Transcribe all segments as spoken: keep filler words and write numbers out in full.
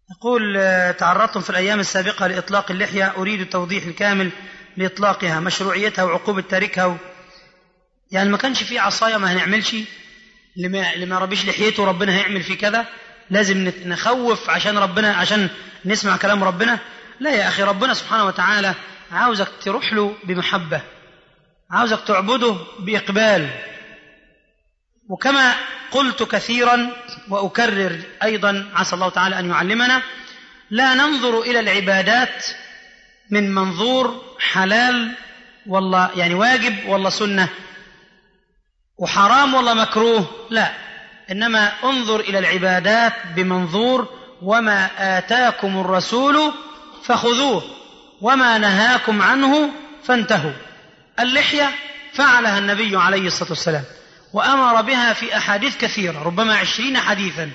يقول تعرضتم في الأيام السابقة لإطلاق اللحية، أريد التوضيح الكامل لإطلاقها، مشروعيتها وعقوبة تاركها و... يعني ما كانش فيه عصاية ما هنعملش، لما, لما ربيش لحيته ربنا هيعمل فيه كذا، لازم نخوف عشان ربنا، عشان نسمع كلام ربنا. لا يا أخي، ربنا سبحانه وتعالى عاوزك تروح له بمحبة، عاوزك تعبده بإقبال. وكما قلت كثيرا وأكرر أيضا، عسى الله تعالى أن يعلمنا، لا ننظر إلى العبادات من منظور حلال والله يعني واجب والله سنة، وحرام والله مكروه، لا، إنما انظر إلى العبادات بمنظور وما آتاكم الرسول فخذوه وما نهاكم عنه فانتهوا. اللحية فعلها النبي عليه الصلاة والسلام وأمر بها في أحاديث كثيرة، ربما عشرين حديثا،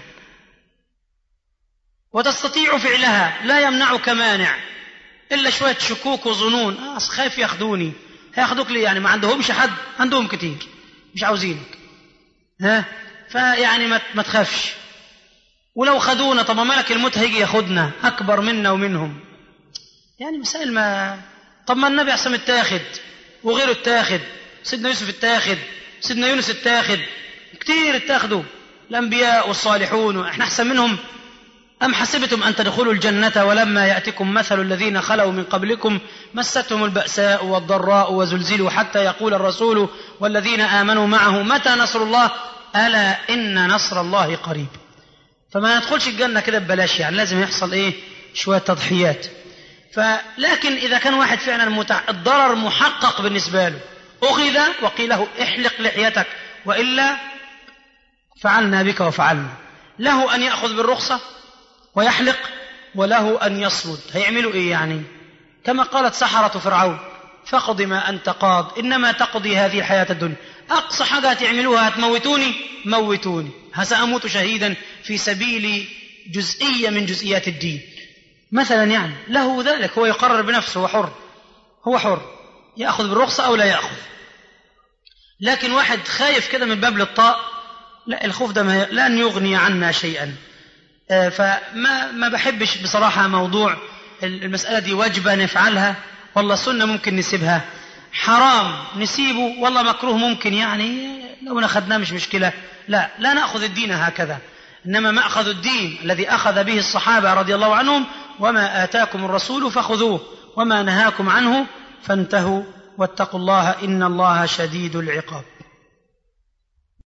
وتستطيع فعلها، لا يمنعك مانع إلا شوية شكوك وظنون، آه خايف ياخدوني، هياخدوك ليه يعني؟ ما عندهمش حد، عندهم كتير مش عاوزينك، ها، فيعني ما تخافش، ولو خدونا طب ملك الموت هيجي ياخدنا، أكبر منا ومنهم، يعني مسائل ما. طب ما النبي عصام اتاخد وغيره اتاخد، سيدنا يوسف اتاخد، سيدنا يونس اتاخد، كتير اتاخدوا الأنبياء والصالحون، احنا أحسن منهم؟ أم حسبتم أن تدخلوا الجنة ولما يأتكم مثل الذين خلوا من قبلكم مستهم البأساء والضراء وزلزلوا حتى يقول الرسول والذين آمنوا معه متى نصر الله ألا إن نصر الله قريب. فما ندخلش الجنة كده ببلاش، يعني لازم يحصل إيه؟ شوية تضحيات. فلكن إذا كان واحد فعلا متع... الضرر محقق بالنسبة له، أخذ وقيل له احلق لحيتك وإلا فعلنا بك وفعلنا، له أن يأخذ بالرخصة ويحلق وله أن يصمد. هيعملوا إيه يعني؟ كما قالت سحرة فرعون فقض ما أنت قاض إنما تقضي هذه الحياة الدنيا، أقصى حاجة هتعملوها هتموتوني، موتوني، هسأموت شهيدا في سبيل جزئية من جزئيات الدين مثلا، يعني له ذلك، هو يقرر بنفسه، هو حر، هو حر يأخذ بالرخصة أو لا يأخذ. لكن واحد خايف كده من باب للطاء، لا، الخوف ده لن يغني عنا شيئا. فما ما بحبش بصراحة موضوع المسألة دي واجبة نفعلها والله سنة ممكن نسيبها، حرام نسيبه والله مكروه ممكن يعني لو نأخذناه مش مشكلة، لا لا نأخذ الدين هكذا، إنما مأخذ الدين الذي أخذ به الصحابة رضي الله عنهم وما آتاكم الرسول فخذوه وما نهاكم عنه فانتهوا واتقوا الله إن الله شديد العقاب.